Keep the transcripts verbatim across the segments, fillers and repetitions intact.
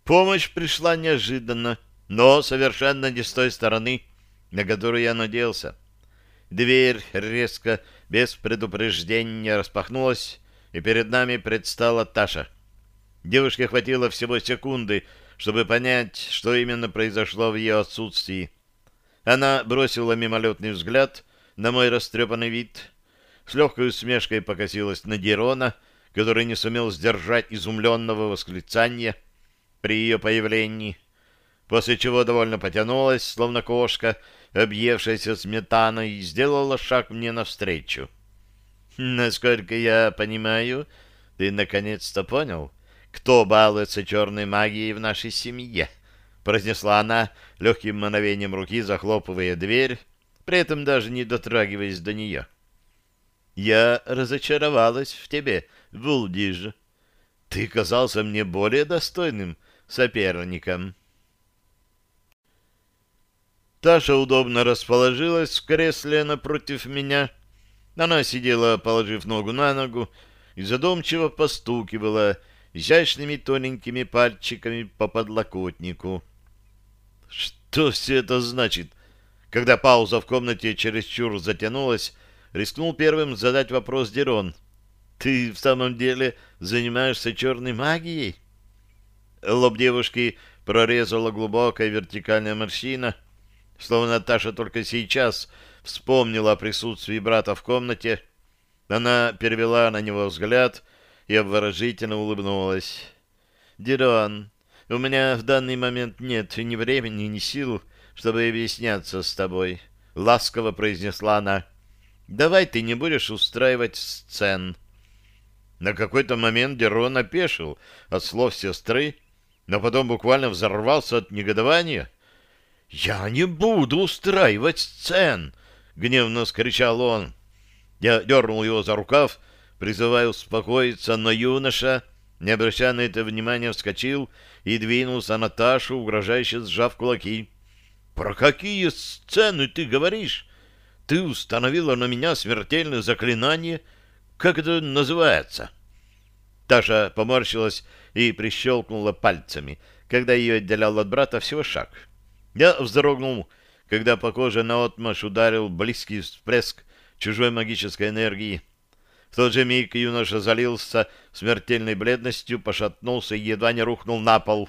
Помощь пришла неожиданно, но совершенно не с той стороны, на которую я надеялся. Дверь резко, без предупреждения, распахнулась, и перед нами предстала Таша. Девушке хватило всего секунды, чтобы понять, что именно произошло в ее отсутствии. Она бросила мимолетный взгляд на мой растрепанный вид, с легкой усмешкой покосилась на Дирона, который не сумел сдержать изумленного восклицания при ее появлении, после чего довольно потянулась, словно кошка, объевшаяся сметаной, и сделала шаг мне навстречу. «Насколько я понимаю, ты наконец-то понял, кто балуется черной магией в нашей семье?» — произнесла она легким мановением руки, захлопывая дверь, при этом даже не дотрагиваясь до нее. «Я разочаровалась в тебе, Вулдиж. Ты казался мне более достойным соперником». Таша удобно расположилась в кресле напротив меня. Она сидела, положив ногу на ногу, и задумчиво постукивала изящными тоненькими пальчиками по подлокотнику. Что все это значит? Когда пауза в комнате чересчур затянулась, рискнул первым задать вопрос Дирон. «Ты в самом деле занимаешься черной магией?» Лоб девушки прорезала глубокая вертикальная морщина, словно Наташа только сейчас вспомнила о присутствии брата в комнате. Она перевела на него взгляд и обворожительно улыбнулась. «Дирон, у меня в данный момент нет ни времени, ни сил, чтобы объясняться с тобой», — ласково произнесла она. «Давай ты не будешь устраивать сцен». На какой-то момент Дирон опешил от слов сестры, но потом буквально взорвался от негодования. «Я не буду устраивать сцен!» — гневно скричал он. Я дернул его за рукав, призывая успокоиться, но юноша, не обращая на это внимания, вскочил и двинулся на Наташу, угрожающе сжав кулаки. «Про какие сцены ты говоришь? Ты установила на меня смертельное заклинание. Как это называется?» Таша поморщилась и прищелкнула пальцами, когда ее отделял от брата всего шаг. Я вздрогнул, когда по коже наотмашь ударил близкий всплеск чужой магической энергии. В тот же миг юноша залился смертельной бледностью, пошатнулся и едва не рухнул на пол.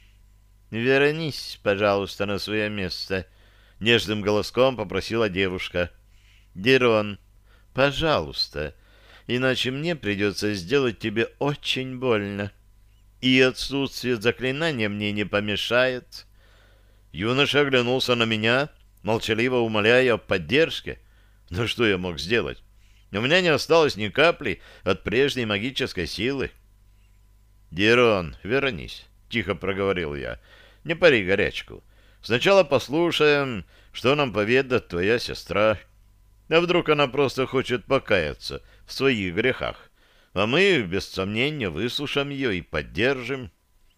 «Вернись, пожалуйста, на свое место», — нежным голоском попросила девушка. «Дирон, пожалуйста, иначе мне придется сделать тебе очень больно. И отсутствие заклинания мне не помешает». Юноша оглянулся на меня, молчаливо умоляя о поддержке. Но что я мог сделать? У меня не осталось ни капли от прежней магической силы. «Дирон, вернись», — тихо проговорил я. «Не пари горячку. Сначала послушаем, что нам поведает твоя сестра. А вдруг она просто хочет покаяться в своих грехах, а мы, без сомнения, выслушаем ее и поддержим».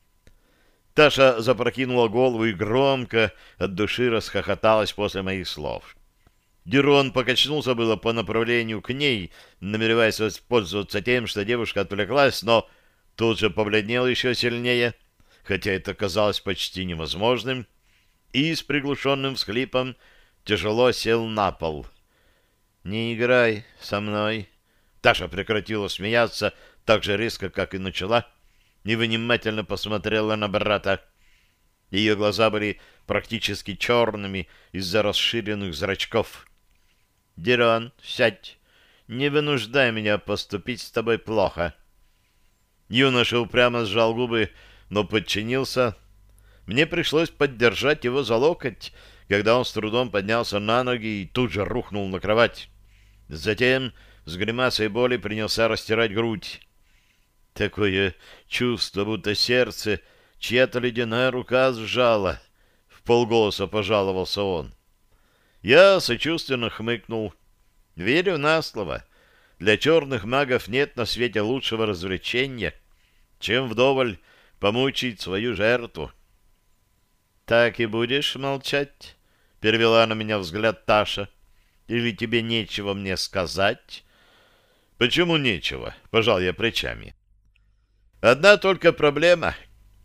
Таша запрокинула голову и громко от души расхохоталась после моих слов. Дирон покачнулся было по направлению к ней, намереваясь воспользоваться тем, что девушка отвлеклась, но тут же побледнел еще сильнее, хотя это казалось почти невозможным, и с приглушенным всхлипом тяжело сел на пол. «Не играй со мной». Таша прекратила смеяться так же резко, как и начала, и внимательно посмотрела на брата. Ее глаза были практически черными из-за расширенных зрачков. «Дирон, сядь. Не вынуждай меня поступить с тобой плохо». Юноша упрямо сжал губы, но подчинился. Мне пришлось поддержать его за локоть, когда он с трудом поднялся на ноги и тут же рухнул на кровать. Затем с гримасой боли принялся растирать грудь. Такое чувство, будто сердце чья-то ледяная рука сжала. Вполголоса пожаловался он. Я сочувственно хмыкнул. Верю на слово. Для черных магов нет на свете лучшего развлечения, чем вдоволь помучить свою жертву. «Так и будешь молчать?» — перевела на меня взгляд Таша. «Или тебе нечего мне сказать?» «Почему нечего?» — пожал я плечами. «Одна только проблема.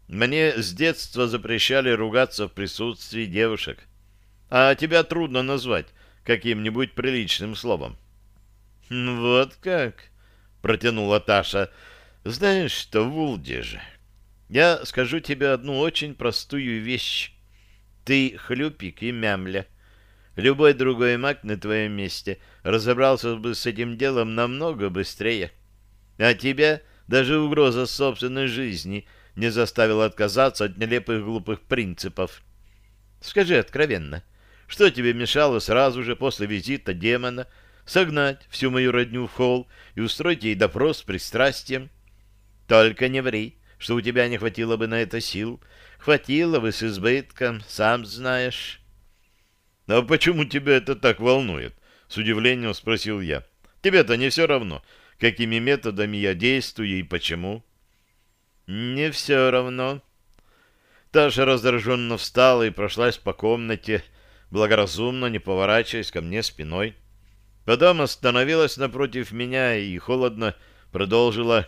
Мне с детства запрещали ругаться в присутствии девушек. А тебя трудно назвать каким-нибудь приличным словом. «Ну, вот как?» — протянула Таша. «Знаешь что, Вулдеж, я скажу тебе одну очень простую вещь. Ты хлюпик и мямля. Любой другой маг на твоем месте разобрался бы с этим делом намного быстрее. А тебя даже угроза собственной жизни не заставила отказаться от нелепых глупых принципов. Скажи откровенно, что тебе мешало сразу же после визита демона согнать всю мою родню в холл и устроить ей допрос с пристрастием? Только не ври, что у тебя не хватило бы на это сил. Хватило бы с избытком, сам знаешь». «А почему тебя это так волнует?» — с удивлением спросил я. «Тебе-то не все равно, какими методами я действую и почему». «Не все равно». Таша раздраженно встала и прошлась по комнате, благоразумно не поворачиваясь ко мне спиной. Потом остановилась напротив меня и холодно продолжила: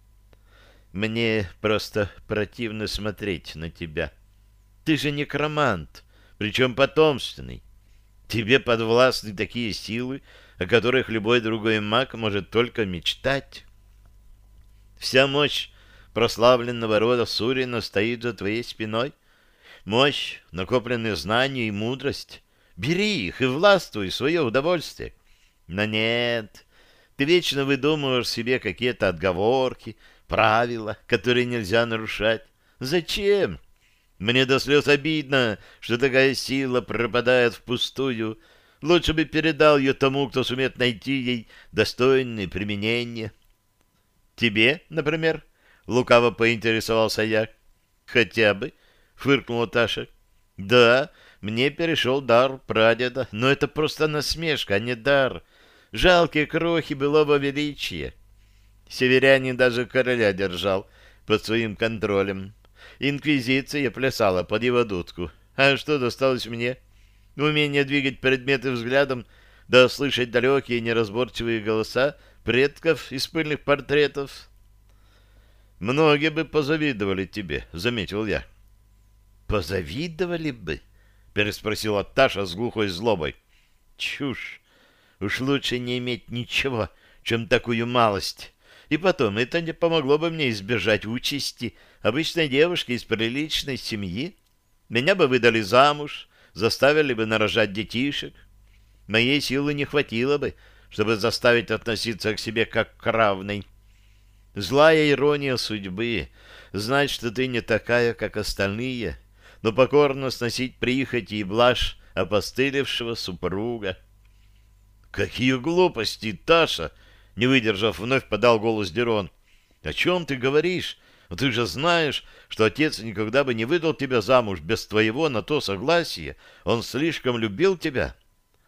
«Мне просто противно смотреть на тебя. Ты же некромант, причем потомственный. Тебе подвластны такие силы, о которых любой другой маг может только мечтать. Вся мощь прославленного рода Сурина стоит за твоей спиной. Мощь, накопленные знания и мудрость. Бери их и властвуй в свое удовольствие. Но нет, ты вечно выдумываешь себе какие-то отговорки, правила, которые нельзя нарушать. Зачем? Мне до слез обидно, что такая сила пропадает впустую. Лучше бы передал ее тому, кто сумеет найти ей достойное применение. Тебе, например, лукаво поинтересовался я. Хотя бы, фыркнула Таша. Да, мне перешел дар прадеда, но это просто насмешка, а не дар. Жалкие крохи былого величия. Северянин даже короля держал под своим контролем. Инквизиция плясала под его дудку. А что досталось мне? Умение двигать предметы взглядом, да слышать далекие неразборчивые голоса предков из пыльных портретов. «Многие бы позавидовали тебе», — заметил я. «Позавидовали бы?» — переспросила Таша с глухой злобой. «Чушь! Уж лучше не иметь ничего, чем такую малость. И потом, это не помогло бы мне избежать участи обычной девушки из приличной семьи. Меня бы выдали замуж, заставили бы нарожать детишек. Моей силы не хватило бы, чтобы заставить относиться к себе как к равной. Злая ирония судьбы — знать, что ты не такая, как остальные, но покорно сносить прихоти и блажь опостылевшего супруга». «Какие глупости, Таша!» — не выдержав, вновь подал голос Дерон. «О чем ты говоришь? Ты же знаешь, что отец никогда бы не выдал тебя замуж без твоего на то согласия. Он слишком любил тебя».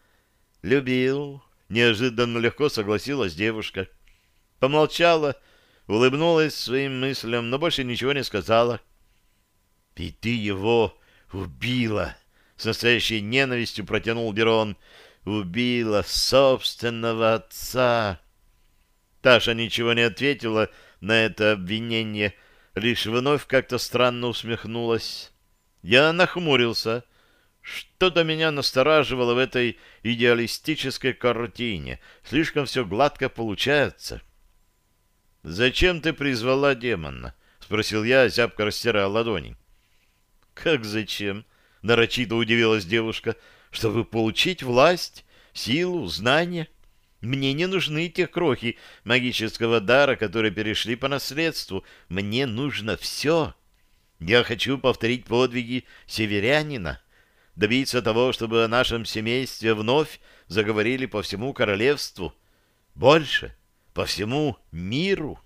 «Любил», — неожиданно легко согласилась девушка. Помолчала, улыбнулась своим мыслям, но больше ничего не сказала. «И ты его убила!» — с настоящей ненавистью протянул Дерон. «Убила собственного отца!» Таша ничего не ответила на это обвинение, лишь вновь как-то странно усмехнулась. Я нахмурился. Что-то меня настораживало в этой идеалистической картине. Слишком все гладко получается. «Зачем ты призвала демона?» — спросил я, зябко растирая ладони. «Как зачем?» — нарочито удивилась девушка. «Чтобы получить власть, силу, знания. Мне не нужны те крохи магического дара, которые перешли по наследству. Мне нужно все. Я хочу повторить подвиги северянина, добиться того, чтобы о нашем семействе вновь заговорили по всему королевству. Больше, по всему миру».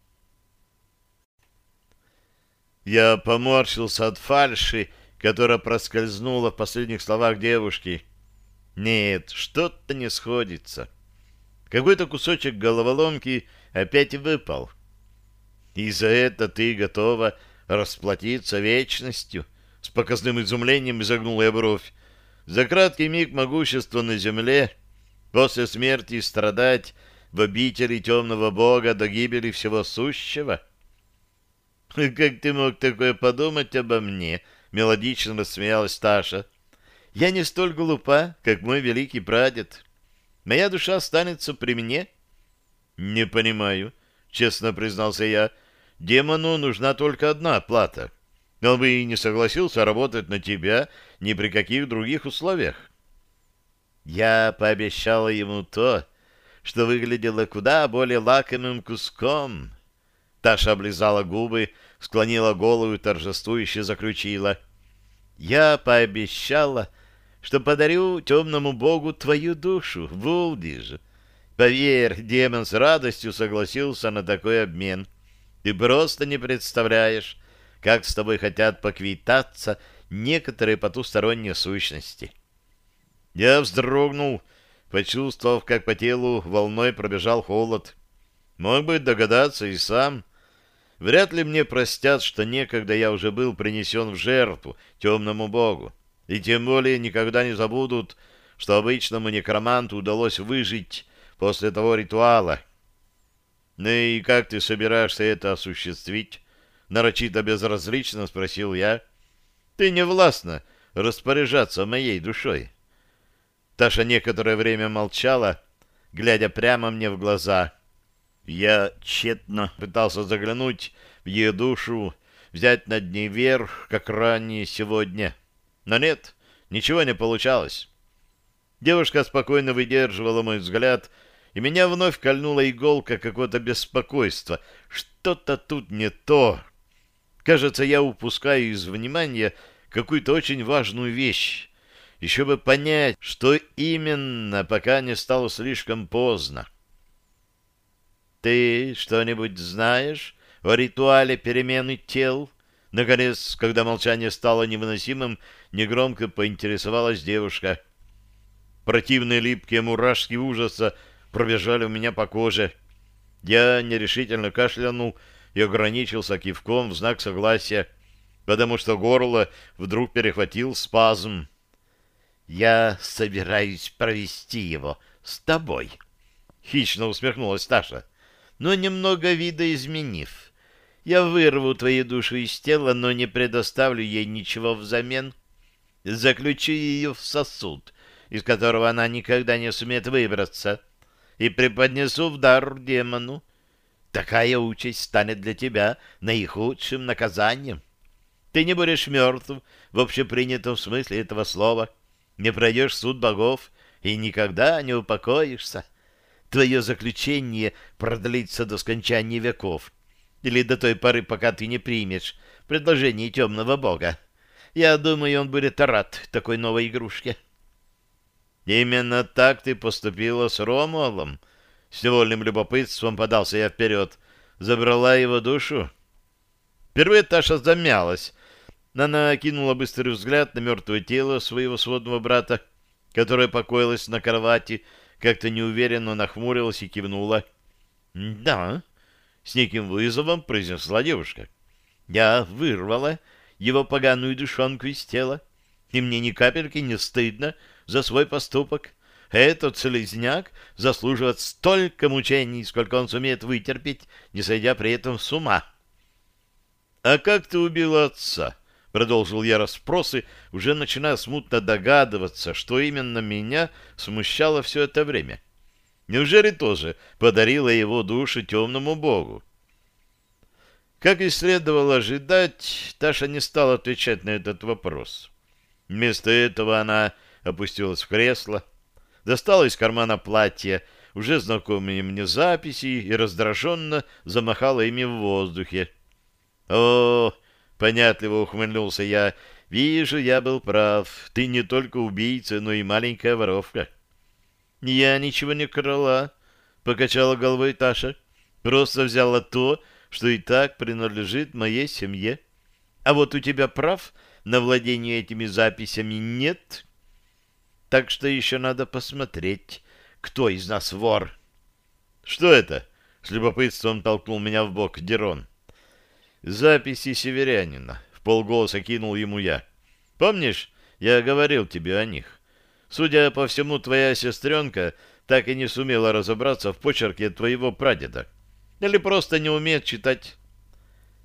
Я поморщился от фальши, которая проскользнула в последних словах девушки. Нет, что-то не сходится. Какой-то кусочек головоломки опять выпал. «И за это ты готова расплатиться вечностью?» С показным изумлением изогнула я бровь. «За краткий миг могущества на земле, после смерти страдать в обители темного бога до гибели всего сущего?» Как ты мог такое подумать обо мне? Мелодично рассмеялась Таша. Я не столь глупа, как мой великий прадед. Моя душа останется при мне. Не понимаю, честно признался я. Демону нужна только одна плата. Он бы и не согласился работать на тебя ни при каких других условиях. Я пообещала ему то, что выглядело куда более лакомым куском. Таша облизала губы, склонила голову и торжествующе заключила. Я пообещала, что подарю темному богу твою душу, Вулдиж. Поверь, демон с радостью согласился на такой обмен. Ты просто не представляешь, как с тобой хотят поквитаться некоторые потусторонние сущности. Я вздрогнул, почувствовав, как по телу волной пробежал холод. Мог бы догадаться и сам. Вряд ли мне простят, что некогда я уже был принесен в жертву темному богу. И тем более никогда не забудут, что обычному некроманту удалось выжить после того ритуала. «Ну и как ты собираешься это осуществить?» — нарочито безразлично спросил я. «Ты не властна распоряжаться моей душой». Таша некоторое время молчала, глядя прямо мне в глаза. Я тщетно пытался заглянуть в ее душу, взять над ней верх, как ранее сегодня. Но нет, ничего не получалось. Девушка спокойно выдерживала мой взгляд, и меня вновь кольнула иголка какого-то беспокойства. Что-то тут не то. Кажется, я упускаю из внимания какую-то очень важную вещь. Еще бы понять, что именно, пока не стало слишком поздно. «Ты что-нибудь знаешь о ритуале перемены тел?» Наконец, когда молчание стало невыносимым, негромко поинтересовалась девушка. Противные липкие мурашки ужаса пробежали у меня по коже. Я нерешительно кашлянул и ограничился кивком в знак согласия, потому что горло вдруг перехватил спазм. «Я собираюсь провести его с тобой», — хищно усмехнулась Таша, «но немного видоизменив. Я вырву твою душу из тела, но не предоставлю ей ничего взамен. Заключу ее в сосуд, из которого она никогда не сумеет выбраться, и преподнесу в дар демону. Такая участь станет для тебя наихудшим наказанием. Ты не будешь мертв в общепринятом смысле этого слова, не пройдешь суд богов и никогда не упокоишься. Твое заключение продлится до скончания веков, или до той поры, пока ты не примешь предложение темного бога. Я думаю, он будет рад такой новой игрушке». «Именно так ты поступила с Ромуалом?» С невольным любопытством подался я вперед. «Забрала его душу?» Впервые Таша замялась. Она кинула быстрый взгляд на мертвое тело своего сводного брата, которое покоилось на кровати, как-то неуверенно нахмурилась и кивнула. «Да», — с неким вызовом произнесла девушка. «Я вырвала его поганую душонку из тела, и мне ни капельки не стыдно за свой поступок. Этот слизняк заслуживает столько мучений, сколько он сумеет вытерпеть, не сойдя при этом с ума». «А как ты убила отца?» — продолжил я расспросы, уже начиная смутно догадываться, что именно меня смущало все это время. Неужели тоже подарила его душу темному богу? Как и следовало ожидать, Таша не стала отвечать на этот вопрос. Вместо этого она опустилась в кресло, достала из кармана платья уже знакомые мне записи и раздраженно замахала ими в воздухе. «О, — понятливо ухмыльнулся я, — вижу, я был прав. Ты не только убийца, но и маленькая воровка». «Я ничего не крала», — покачала головой Таша. «Просто взяла то, что и так принадлежит моей семье. А вот у тебя прав на владение этими записями нет. Так что еще надо посмотреть, кто из нас вор». «Что это?» — с любопытством толкнул меня в бок Дерон. «Записи северянина», — вполголоса кинул ему я. «Помнишь, я говорил тебе о них? Судя по всему, твоя сестренка так и не сумела разобраться в почерке твоего прадеда. Или просто не умеет читать».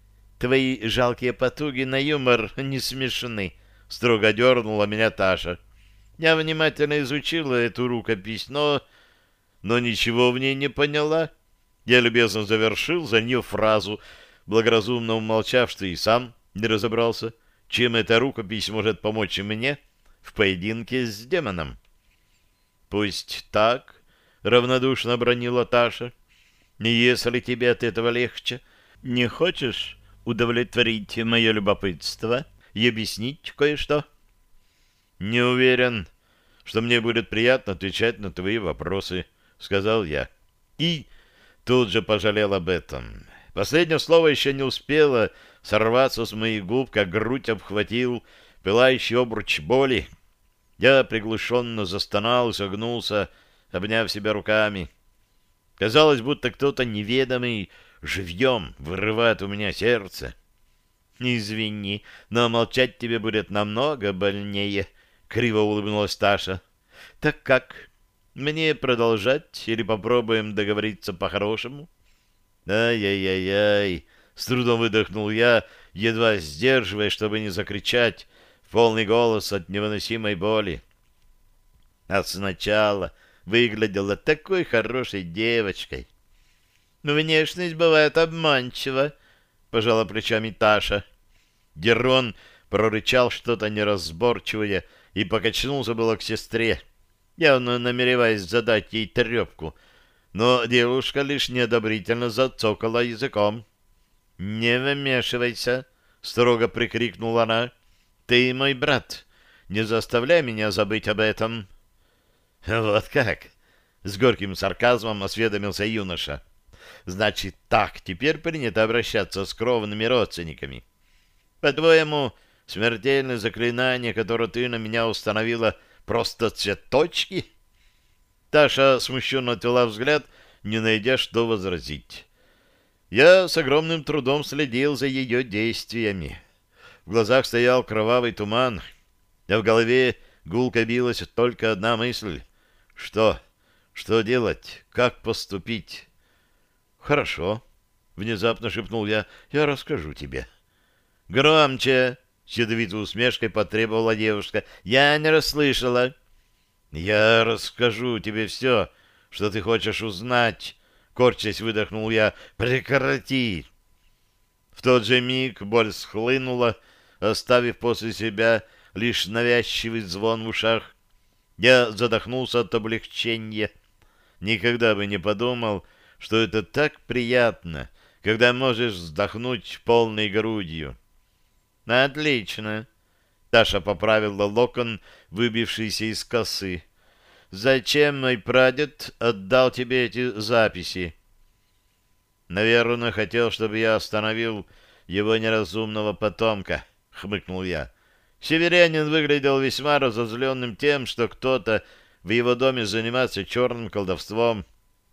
твои жалкие потуги на юмор не смешны, — строго дернула меня Таша. Я внимательно изучила эту рукопись, но... но ничего в ней не поняла. Я любезно завершил за нее фразу, благоразумно умолчав, что и сам не разобрался, чем эта рукопись может помочь мне в поединке с демоном. — Пусть так, — равнодушно бронила Таша. — Если тебе от этого легче, не хочешь удовлетворить мое любопытство и объяснить кое-что? — Не уверен, что мне будет приятно отвечать на твои вопросы, — сказал я. И тут же пожалел об этом. Последнее слово еще не успело сорваться с моих губ, как грудь обхватил пылающий обруч боли. Я приглушенно застонал и согнулся, обняв себя руками. Казалось, будто кто-то неведомый живьем вырывает у меня сердце. — Извини, но молчать тебе будет намного больнее, — криво улыбнулась Таша. — Так как? Мне продолжать или попробуем договориться по-хорошему? — Ай-яй-яй-яй! — с трудом выдохнул я, едва сдерживая, чтобы не закричать в полный голос от невыносимой боли. А сначала выглядела такой хорошей девочкой. — Внешность бывает обманчива, — пожала плечами Таша. Дерон прорычал что-то неразборчивое и покачнулся было к сестре, явно намереваясь задать ей трепку, но девушка лишь неодобрительно зацокала языком. — Не вмешивайся, — строго прикрикнула она. — Ты мой брат, не заставляй меня забыть об этом. — Вот как? — с горьким сарказмом осведомился юноша. — Значит, так теперь принято обращаться с кровными родственниками. По-твоему, смертельное заклинание, которое ты на меня установила, просто цветочки? Таша смущенно отвела взгляд, не найдя, что возразить. Я с огромным трудом следил за ее действиями. В глазах стоял кровавый туман, а в голове гулко билась только одна мысль. Что? Что делать? Как поступить? — Хорошо, — внезапно шепнул я, — я расскажу тебе. — Громче! — с ядовитой усмешкой потребовала девушка. — Я не расслышала. — Я расскажу тебе все, что ты хочешь узнать, — корчась выдохнул я. — Прекрати! В тот же миг боль схлынула, оставив после себя лишь навязчивый звон в ушах. Я задохнулся от облегчения. Никогда бы не подумал, что это так приятно, когда можешь вздохнуть полной грудью. — Отлично. Таша поправила локон, выбившийся из косы. — Зачем мой прадед отдал тебе эти записи? — Наверное, хотел, чтобы я остановил его неразумного потомка, — хмыкнул я. Северянин выглядел весьма разозленным тем, что кто-то в его доме занимается черным колдовством.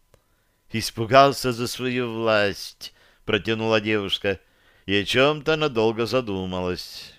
— Испугался за свою власть, — протянула девушка, и о чем-то надолго задумалась.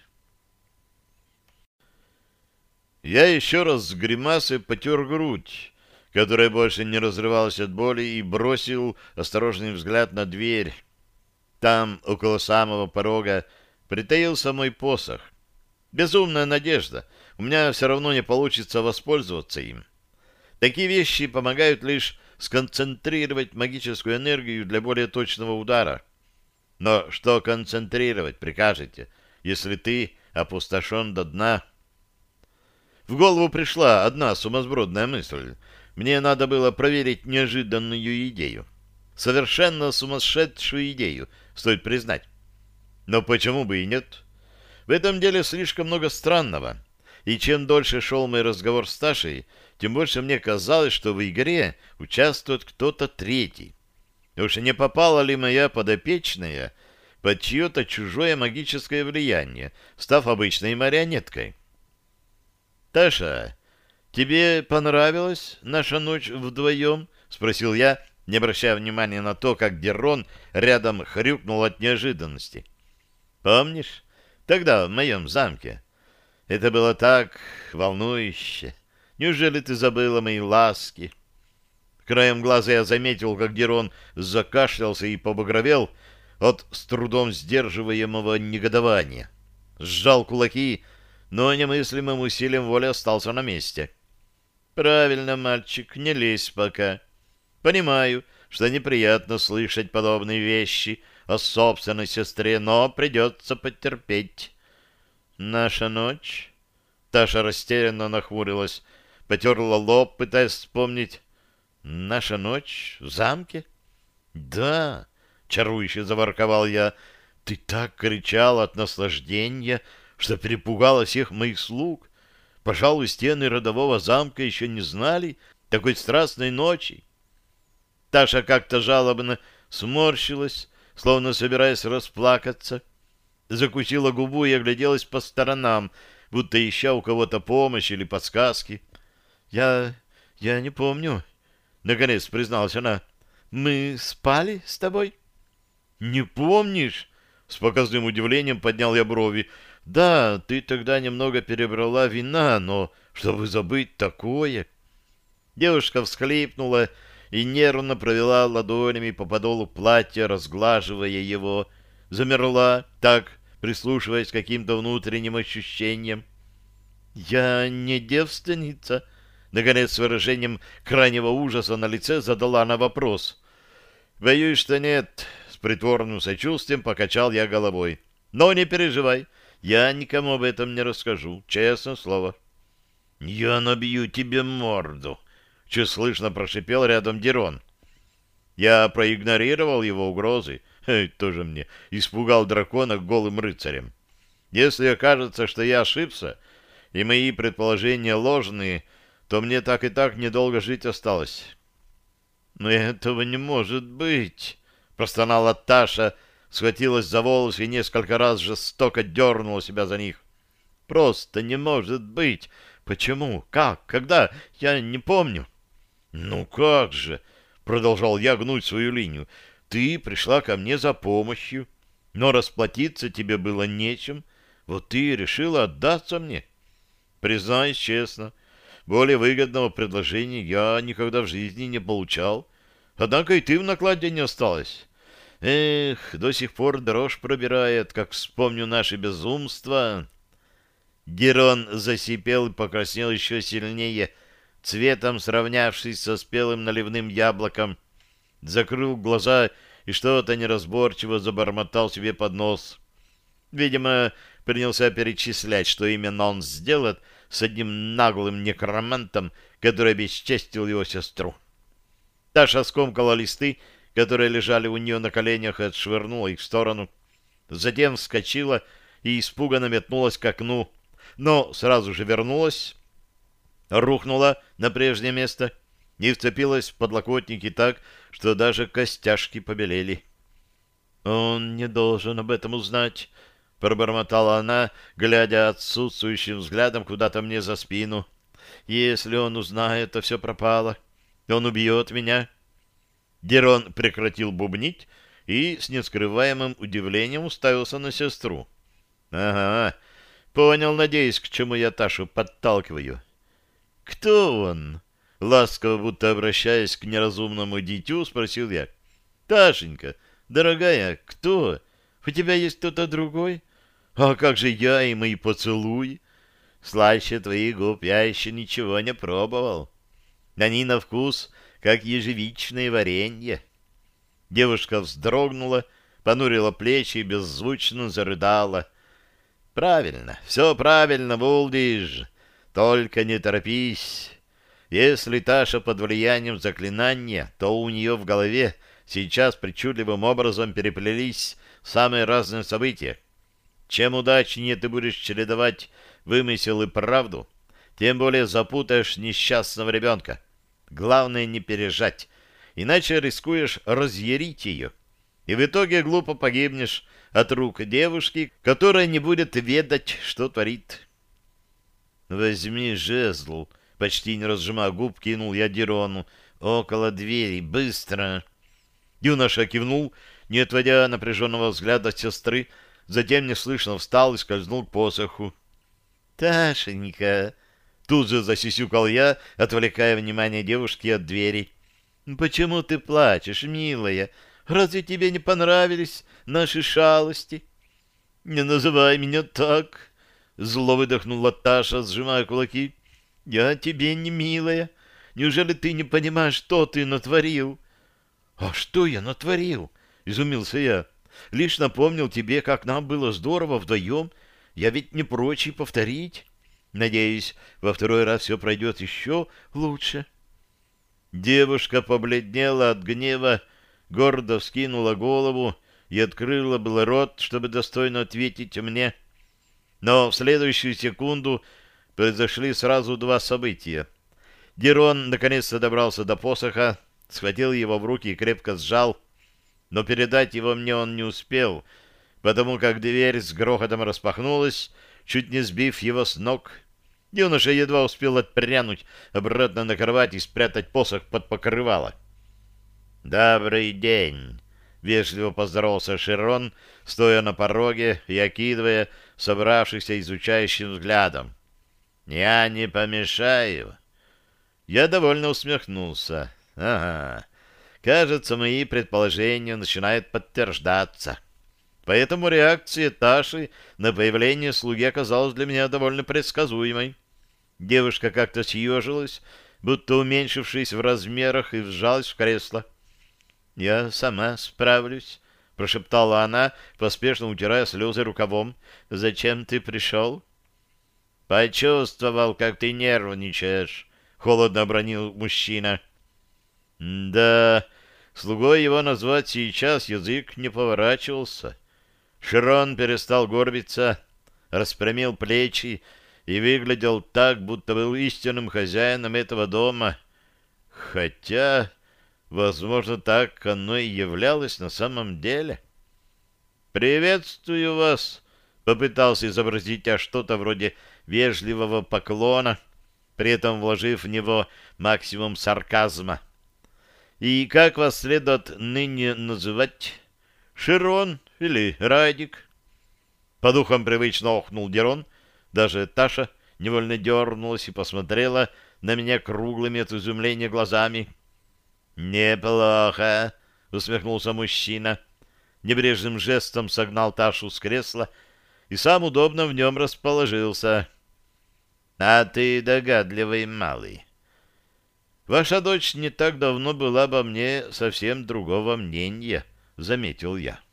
Я еще раз с гримасой потер грудь, которая больше не разрывалась от боли, и бросил осторожный взгляд на дверь. Там, около самого порога, притаился мой посох. Безумная надежда. У меня все равно не получится воспользоваться им. Такие вещи помогают лишь сконцентрировать магическую энергию для более точного удара. Но что концентрировать прикажете, если ты опустошен до дна? В голову пришла одна сумасбродная мысль. Мне надо было проверить неожиданную идею. Совершенно сумасшедшую идею, стоит признать. Но почему бы и нет? В этом деле слишком много странного. И чем дольше шел мой разговор с Ташей, тем больше мне казалось, что в игре участвует кто-то третий. Уж не попала ли моя подопечная под чье-то чужое магическое влияние, став обычной марионеткой? — Таша, тебе понравилась наша ночь вдвоем? — спросил я, не обращая внимания на то, как Дерон рядом хрюкнул от неожиданности. — Помнишь, тогда в моем замке? Это было так волнующе. Неужели ты забыла мои ласки? Краем глаза я заметил, как Дерон закашлялся и побагровел, от с трудом сдерживаемого негодования. Сжал кулаки, но немыслимым усилием воли остался на месте. «Правильно, мальчик, не лезь пока. Понимаю, что неприятно слышать подобные вещи о собственной сестре, но придется потерпеть. Наша ночь...» Таша растерянно нахмурилась, потерла лоб, пытаясь вспомнить. «Наша ночь в замке?» «Да», — чарующе заворковал я, — «ты так кричал от наслаждения, что перепугала всех моих слуг. Пожалуй, стены родового замка еще не знали такой страстной ночи». Таша как-то жалобно сморщилась, словно собираясь расплакаться, закусила губу и огляделась по сторонам, будто ища у кого-то помощи или подсказки. «Я... я не помню», — наконец призналась она. «Мы спали с тобой?» «Не помнишь?» — с показным удивлением поднял я брови. «Да, ты тогда немного перебрала вина, но чтобы забыть такое...» Девушка всхлипнула и нервно провела ладонями по подолу платья, разглаживая его. Замерла, так, прислушиваясь к каким-то внутренним ощущениям. «Я не девственница?» Наконец, с выражением крайнего ужаса на лице задала она вопрос. «Боюсь, что нет», — с притворным сочувствием покачал я головой. «Но не переживай, я никому об этом не расскажу, честное слово». «Я набью тебе морду», — чуть слышно прошипел рядом Дирон. Я проигнорировал его угрозы. Эй, тоже мне испугал дракона голым рыцарем. Если окажется, что я ошибся, и мои предположения ложные, то мне так и так недолго жить осталось. «Но этого не может быть!» — простонала Таша, схватилась за волосы и несколько раз жестоко дернула себя за них. «Просто не может быть! Почему? Как? Когда? Я не помню». «Ну как же!» — продолжал я гнуть свою линию. «Ты пришла ко мне за помощью, но расплатиться тебе было нечем. Вот ты и решила отдаться мне. Признаюсь честно, более выгодного предложения я никогда в жизни не получал. Однако и ты в накладе не осталась. Эх, до сих пор дрожь пробирает, как вспомню наши безумства». Дирон засипел и покраснел еще сильнее, цветом сравнявшись со спелым наливным яблоком, закрыл глаза и что-то неразборчиво забормотал себе под нос. Видимо, принялся перечислять, что именно он сделает с одним наглым некромантом, который обесчестил его сестру. Таша скомкала листы, которые лежали у нее на коленях, и отшвырнула их в сторону. Затем вскочила и испуганно метнулась к окну, но сразу же вернулась, рухнула на прежнее место и вцепилась в подлокотники так, что даже костяшки побелели. «Он не должен об этом узнать», — пробормотала она, глядя отсутствующим взглядом куда-то мне за спину. «Если он узнает, то все пропало. Он убьет меня». Дирон прекратил бубнить и с нескрываемым удивлением уставился на сестру. «Ага, понял, надеюсь, к чему я Ташу подталкиваю». «Кто он?» — ласково, будто обращаясь к неразумному дитю, спросил я. «Ташенька, дорогая, кто? У тебя есть кто-то другой? А как же я и мои поцелуи? Слаще твоих губ я еще ничего не пробовал. Они на вкус, как ежевичное варенье». Девушка вздрогнула, понурила плечи и беззвучно зарыдала. «Правильно, все правильно, Вулдиж. Только не торопись. Если Таша под влиянием заклинания, то у нее в голове сейчас причудливым образом переплелись самые разные события. Чем удачнее ты будешь чередовать вымысел и правду, тем более запутаешь несчастного ребенка. Главное не пережать, иначе рискуешь разъярить ее. И в итоге глупо погибнешь от рук девушки, которая не будет ведать, что творит. «Возьми жезл», — почти не разжимая губ, кинул я Дирону. «Около двери, быстро». Юноша кивнул, не отводя напряженного взгляда от сестры, затем неслышно встал и скользнул к посоху. «Ташенька!» — тут же засисюкал я, отвлекая внимание девушки от двери. «Почему ты плачешь, милая? Разве тебе не понравились наши шалости? — Не называй меня так, — зло выдохнула Таша, сжимая кулаки. — Я тебе не милая. Неужели ты не понимаешь, что ты натворил? — А что я натворил? — изумился я. — Лишь напомнил тебе, как нам было здорово вдвоем. Я ведь не прочь и повторить. Надеюсь, во второй раз все пройдет еще лучше. Девушка побледнела от гнева, гордо вскинула голову и открыла был рот, чтобы достойно ответить мне. Но в следующую секунду произошли сразу два события. Дирон наконец-то добрался до посоха, схватил его в руки и крепко сжал, но передать его мне он не успел, потому как дверь с грохотом распахнулась, чуть не сбив его с ног. Юноша едва успел отпрянуть обратно на кровать и спрятать посох под покрывало. «Добрый день!» — вежливо поздоровался Широн, стоя на пороге и окидывая собравшихся изучающим взглядом. «Я не помешаю?» Я довольно усмехнулся. «Ага, кажется, мои предположения начинают подтверждаться». Поэтому реакция Таши на появление слуги оказалась для меня довольно предсказуемой. Девушка как-то съежилась, будто уменьшившись в размерах, и вжалась в кресло. — Я сама справлюсь, — прошептала она, поспешно утирая слезы рукавом. — Зачем ты пришел? — Почувствовал, как ты нервничаешь, — холодно обронил мужчина. — Да, слугой его назвать сейчас язык не поворачивался. Широн перестал горбиться, распрямил плечи и выглядел так, будто был истинным хозяином этого дома. Хотя, возможно, так оно и являлось на самом деле. «Приветствую вас!» — попытался изобразить я что-то вроде вежливого поклона, при этом вложив в него максимум сарказма. «И как вас следует ныне называть? Широн или Радик?» По духам привычно охнул Дирон. Даже Таша невольно дернулась и посмотрела на меня круглыми от изумления глазами. «Неплохо!» — усмехнулся мужчина. Небрежным жестом согнал Ташу с кресла и сам удобно в нем расположился. «А ты догадливый малый. Ваша дочь не так давно была обо мне совсем другого мнения», — заметил я.